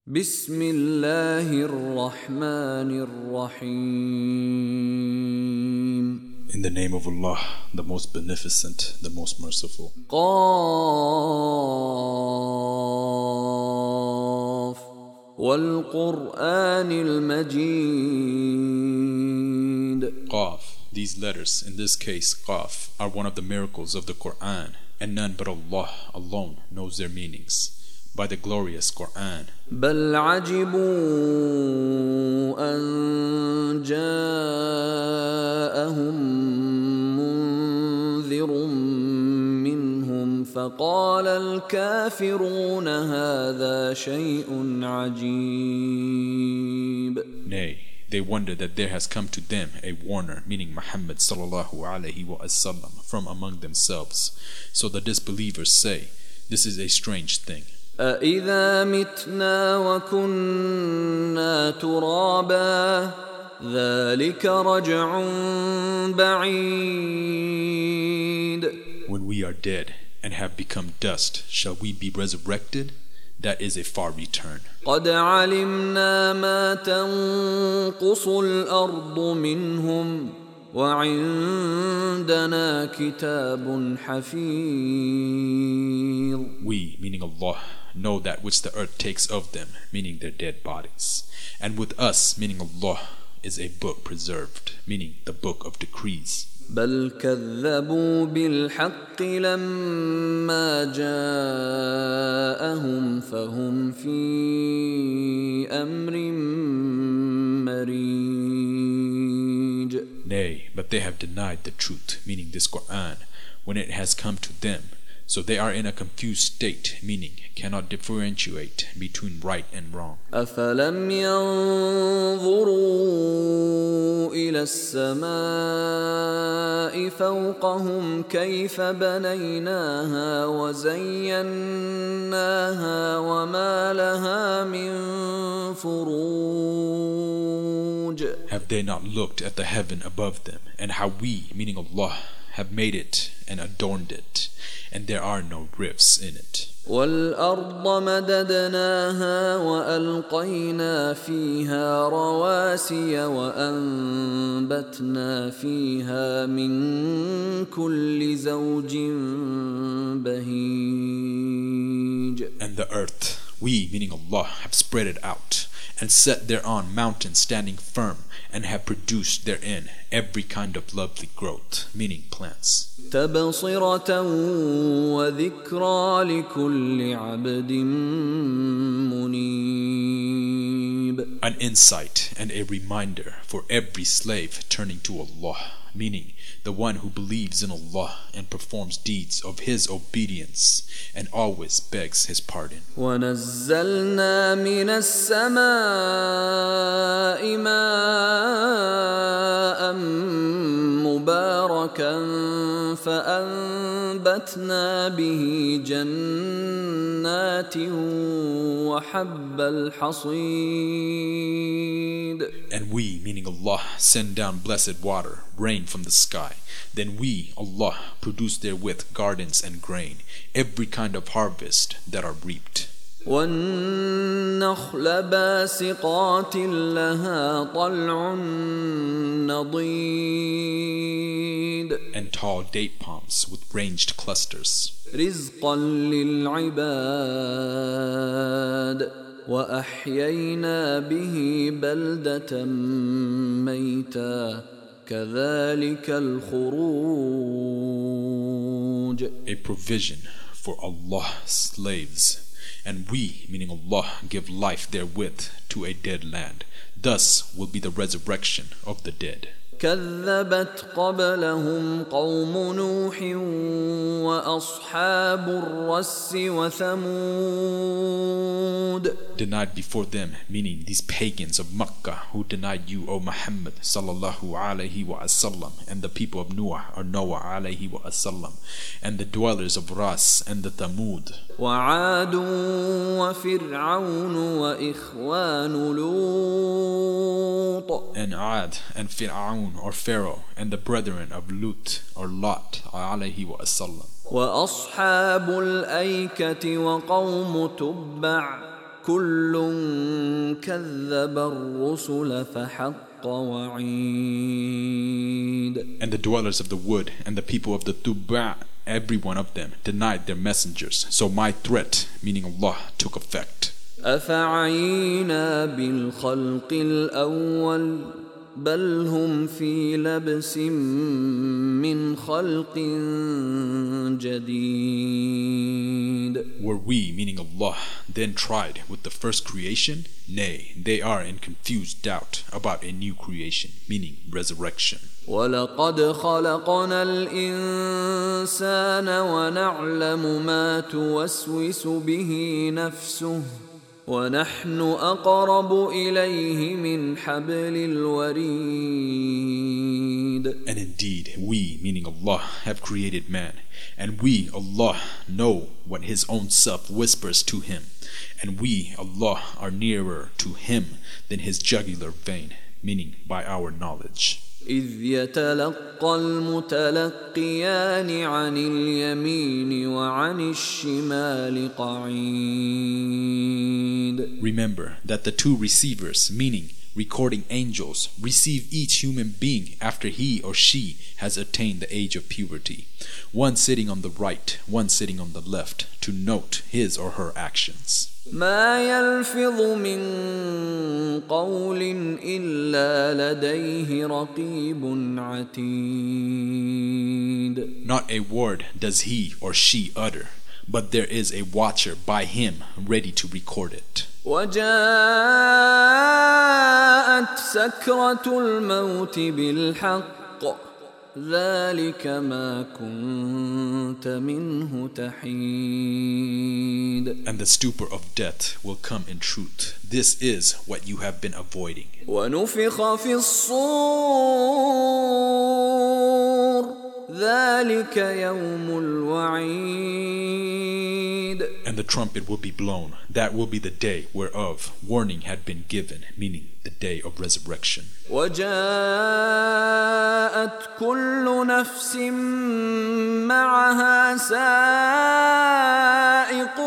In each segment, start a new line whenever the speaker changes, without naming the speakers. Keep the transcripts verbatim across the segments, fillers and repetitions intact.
بسم الله الرحمن الرحيم.
In the name of Allah, the most beneficent, the most merciful.
قاف والقرآن المجيد.
Qaf. These letters, in this case Qaf, are one of the miracles of the Quran, and none but Allah alone knows their meanings. By the glorious Quran.
بل عجبوا أن جاءهم منذر منهم فقال الكافرون هذا شيء عجيب.
Nay, they wonder that there has come to them a warner, meaning Muhammad sallallahu alaihi wasallam, from among themselves. So the disbelievers say, this is a strange thing.
أَإِذَا مِتْنَا وَكُنَّا تُرَابًا ذَلِكَ رَجْعٌ بَعِيدٌ.
When we are dead and have become dust, shall we be resurrected? That is a far return.
قَدْ عَلِمْنَا مَا تَنقُصُ الْأَرْضُ مِنْهُمْ وَعِندَنَا كِتَابٌ حَفِيظٌ.
We, meaning Allah, know that which the earth takes of them, meaning their dead bodies. And with us, meaning Allah, is a book preserved, meaning the book of decrees.
بل كذبوا بالحق لما جاءهم فهم في أمر مريج.
Nay, but they have denied the truth, meaning this Quran, when it has come to them. So they are in a confused state, meaning cannot differentiate between right and wrong.
أفلم ينظروا إلى السماء فوقهم كيف بنيناها وزيناها وما لها من فروج.
Have they not looked at the heaven above them, and how we, meaning Allah, have made it and adorned it, and there are no rifts in it.
وَالْأَرْضَ مَدَدْنَاهَا وَأَلْقَيْنَا فِيهَا رَوَاسِيَ وَأَنبَتْنَا فِيهَا مِن كُلِّ زَوْجٍ بَهِيجٍ.
And the earth, we, meaning Allah, have spread it out, and set thereon mountains standing firm, and have produced therein every kind of lovely growth, meaning plants.
تبصرة وذكرى لكل عبد منيب.
An insight and a reminder for every slave turning to Allah, meaning the one who believes in Allah and performs deeds of his obedience and always begs his pardon.
وَنَزَّلْنَا مِنَ السَّمَاءِ مَاءً مُبَارَكًا فَأَنبَتْنَا بِهِ جَنَّاتٍ وَحَبَّ الْحَصِيدِ.
And we, meaning Allah, send down blessed water, rain from the sky. Then we, Allah, produce therewith gardens and grain, every kind of harvest that are reaped.
وَالنَّخْلَ بَاسِقَاتٍ لَهَا طَلْعٌ نَضِيدٌ.
And tall date palms with ranged clusters.
رِزْقًا لِلْعِبَادِ وَأَحْيَيْنَا بِهِ بَلْدَةً مَيْتًا كَذَلِكَ الْخُرُوجُ.
A provision for Allah's slaves. And we, meaning Allah, give life therewith to a dead land. Thus will be the resurrection of the dead.
كذبت قبلهم قوم نوح وأصحاب الرس وثمود.
Denied before them, meaning these pagans of Makkah who denied you, O Muhammad sallallahu alaihi wasallam, and the people of Noah or Noah alaihi wasallam, and the dwellers of Ras and the Thamud.
وعاد وفرعون وإخوان لوط.
And Ad and Fir'aun or Pharaoh and the brethren of Lut or Lot alaihi wasallam.
وأصحاب الأيكة وقوم تبع كل كذب الرسل فحق وعيد.
And the dwellers of the wood and the people of the Tuba, every one of them denied their messengers. So my threat, meaning Allah, took effect.
أفعينا بالخلق الأول بل هم في لبس من خلق جديد.
Were we, meaning Allah, then tried with the first creation? Nay, they are in confused doubt about a new creation, meaning resurrection.
وَلَقَدْ خَلَقْنَا الْإِنسَانَ وَنَعْلَمُ مَا تُوَسْوِسُ بِهِ نَفْسُهُ وَنَحْنُ أَقْرَبُ إِلَيْهِ مِنْ حَبْلِ الْوَرِيدِ.
And indeed, we, meaning Allah, have created man, and we, Allah, know what his own self whispers to him, and we, Allah, are nearer to him than his jugular vein, meaning by our knowledge.
إذ يتلقى المتلقيان عن اليمين وعن الشمال قعيد.
Remember that the two receivers, meaning recording angels, receive each human being after he or she has attained the age of puberty, one sitting on the right, one sitting on the left, to note his or her actions.
ما يلفظ من قول إلا لديه رقيب عتيد.
Not a word does he or she utter, but there is a watcher by him ready to record it.
وجاءت سكرة الموت بالحق ذلك ما كنت منه تحيد.
And the stupor of death will come in truth. This is what you have been avoiding.
ونفخ في الصور ذلك يوم الوعيد.
And the trumpet will be blown. That will be the day whereof warning had been given, meaning the day of resurrection.
وجاءت كل نفس معها سائق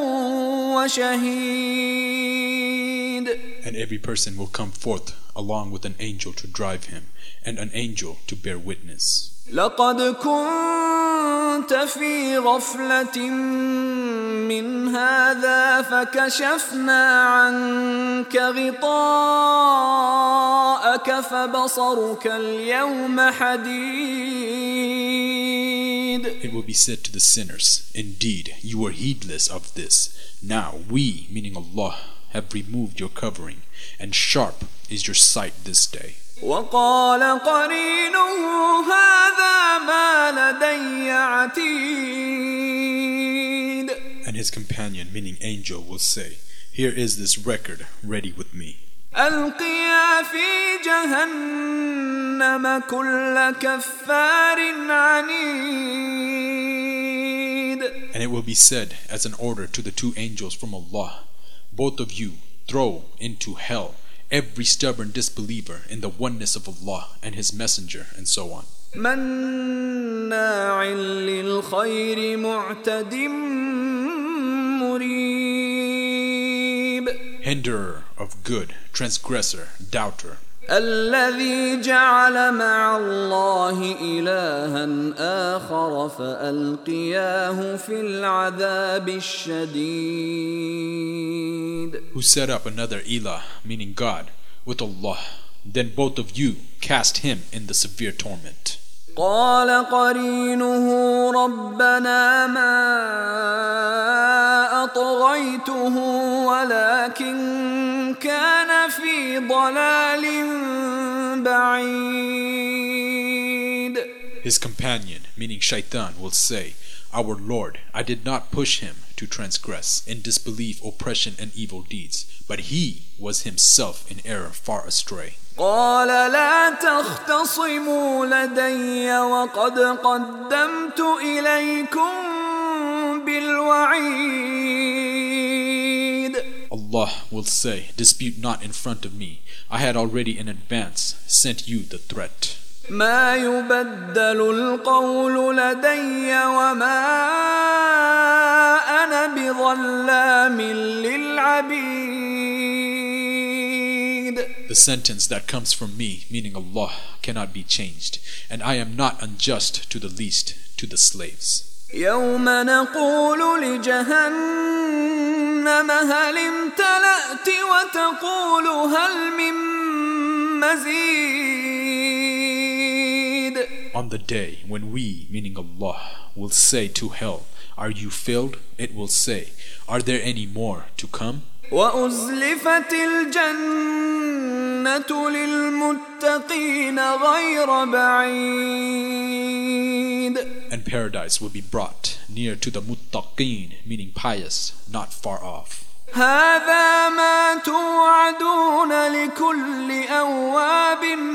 وشهيد.
And every person will come forth along with an angel to drive him, and an angel to bear witness.
لقد كنت في غفلة من هذا فكشفنا عنك غطاءك فبصرك اليوم حديد.
It will be said to the sinners, indeed, you were heedless of this. Now we, meaning Allah, have removed your covering, and sharp is your sight this day.
وقال قرينه هذا ما لدي عتيد.
And his companion, meaning angel, will say, here is this record ready with me.
ألقيا في جهنم كل كفار عنيد.
And it will be said as an order to the two angels from Allah, both of you throw into hell every stubborn disbeliever in the oneness of Allah and His Messenger, and so on.
مناع للخير معتد مريب.
Hinderer of good, transgressor, doubter.
الذي جعل مع الله إلها آخر فألقياه في العذاب الشديد.
Who set up another ilah, meaning God, with Allah. Then both of you cast him in the severe torment.
قال قرينه ربنا ما أطغيته ولكن كان في ضلال بعيد.
His companion, meaning Shaitan, will say, our Lord, I did not push him to transgress in disbelief, oppression, and evil deeds, but he was himself in error far astray.
قال لا تختصموا لدي وقد قدمت إليكم بالوعيد.
Allah will say, dispute not in front of me. I had already in advance sent you the threat.
ما يبدل القول لدي وما أنا بظلام للعبيد.
The sentence that comes from me, meaning Allah, cannot be changed, and I am not unjust to the least to the slaves.
يوم نقول لجهنم هل امتلأت وتقول هل من مزيد.
On the day when we, meaning Allah, will say to hell, are you filled? It will say, are there any more to come?
وأزلفت الجنة للمتقين غير بعيد.
And paradise will be brought near to the muttaqeen, meaning pious, not far off.
هذا ما توعدون لكل أواب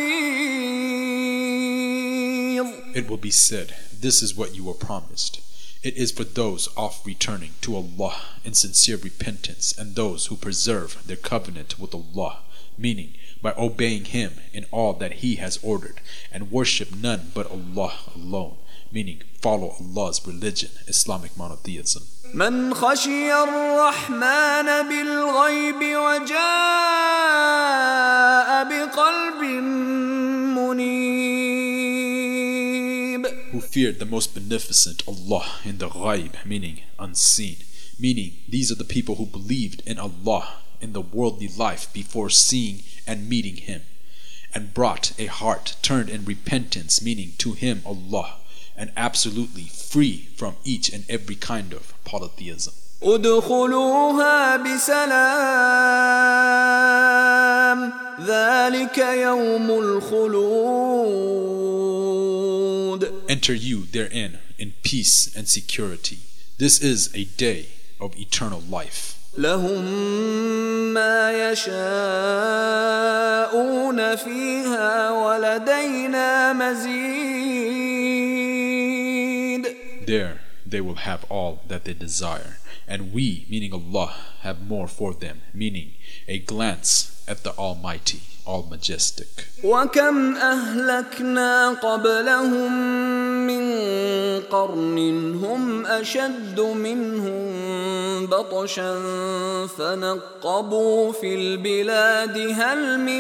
حفيظ.
It will be said, this is what you were promised. It is for those off returning to Allah in sincere repentance and those who preserve their covenant with Allah, meaning by obeying Him in all that He has ordered and worship none but Allah alone, meaning follow Allah's religion, Islamic monotheism.
من خشي الرحمن بالغيب وجاء بقلب منيب.
Who feared the most beneficent Allah in the ghaib, meaning unseen, meaning these are the people who believed in Allah in the worldly life before seeing and meeting Him, and brought a heart turned in repentance, meaning to Him Allah, and absolutely free from each and every kind of polytheism.
ادخلوها بسلام ذلك يوم الخلود.
Enter you therein in peace and security. This is a day of eternal life.
لهم ما يشاءون فيها ولدينا مزيد.
There they will have all that they desire, and we, meaning Allah, have more for them, meaning a glance at the Almighty, All-Majestic.
وكم أهلكنا قبلهم من قرن هم أشد منهم بطشا فنقبوا في البلاد هل من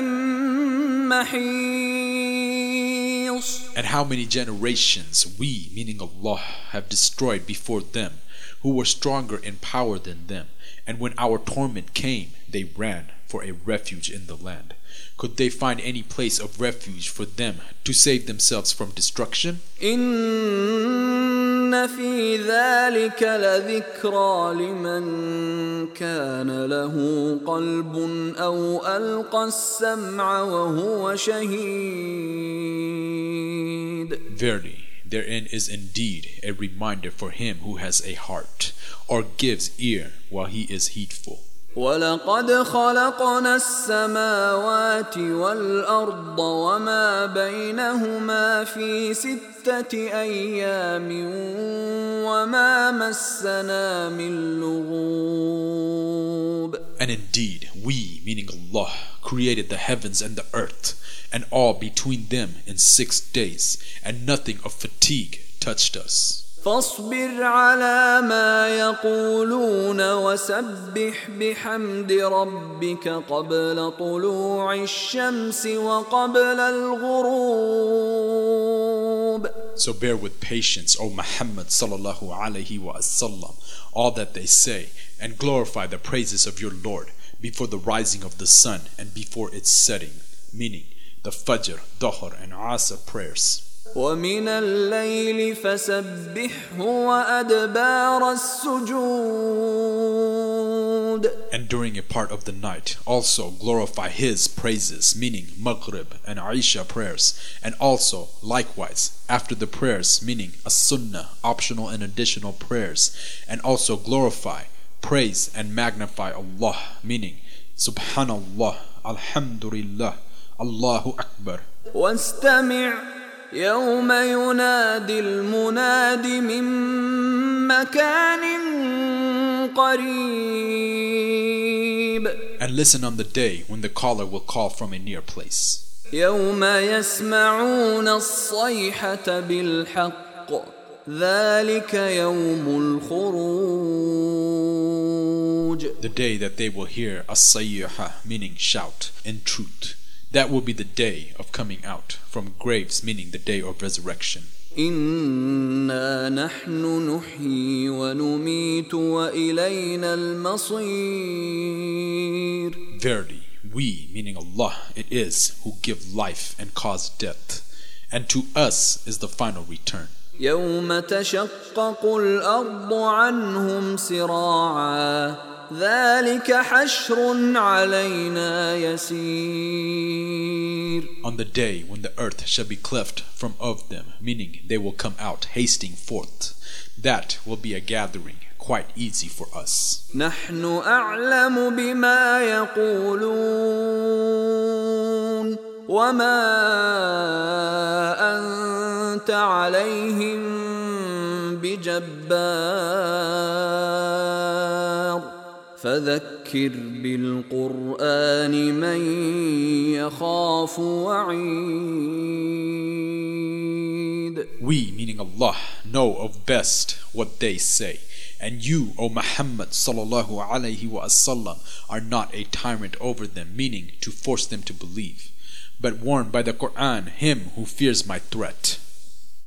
محيص.
And how many generations we, meaning Allah, have destroyed before them, who were stronger in power than them, and when our torment came, they ran for a refuge in the land. Could they find any place of refuge for them to save themselves from destruction?
إن في ذلك لذكرى لمن كان له قلب أو ألقى السمع وهو شهيد.
Verily, therein is indeed a reminder for him who has a heart, or gives ear while he is heedful.
ولقد خلقنا السماوات والأرض وما بينهما في ستة أيام وما مسنا من لغوب.
And indeed, we, meaning Allah, created the heavens and the earth, and all between them in six days, and nothing of fatigue touched us.
فاصبر على ما يقولون وسبح بحمد ربك قبل طلوع الشمس وقبل الغروب.
So bear with patience, O Muhammad sallallahu alaihi wasallam, all that they say, and glorify the praises of your Lord before the rising of the sun and before its setting, meaning the Fajr, Dhuhr, and Asr prayers.
ومن الليل فسبحه وأدبار السجود.
And during a part of the night also glorify His praises, meaning Maghrib and Isha prayers, and also likewise after the prayers, meaning as-sunnah, optional and additional prayers, and also glorify, praise and magnify Allah, meaning Subhanallah, Alhamdulillah, Allahu Akbar.
واستمع يوم ينادي المناد من مكان قريب.
And listen on the day when the caller will call from a near place.
يوم يسمعون الصيحة بالحق ذلك يوم الخروج.
The day that they will hear as-sayyah, meaning shout, in truth. That will be the day of coming out from graves, meaning the day of resurrection.
إنا نحن نحيي ونميت وإلينا المصير.
Verily, we, meaning Allah, it is who give life and cause death, and to us is the final return.
يوم تشقق الأرض عنهم سراعا ذلك حشر علينا يسير.
On the day when the earth shall be cleft from of them, meaning they will come out hasting forth, that will be a gathering quite easy for us.
نحن أعلم بما يقولون وما أنت عليهم بجبار فذكر بالقرآن من يخاف وعيد.
We, meaning Allah, know of best what they say, and you, O Muhammad sallallahu alaihi wasallam, are not a tyrant over them, meaning to force them to believe, but warn by the Quran him who fears my threat.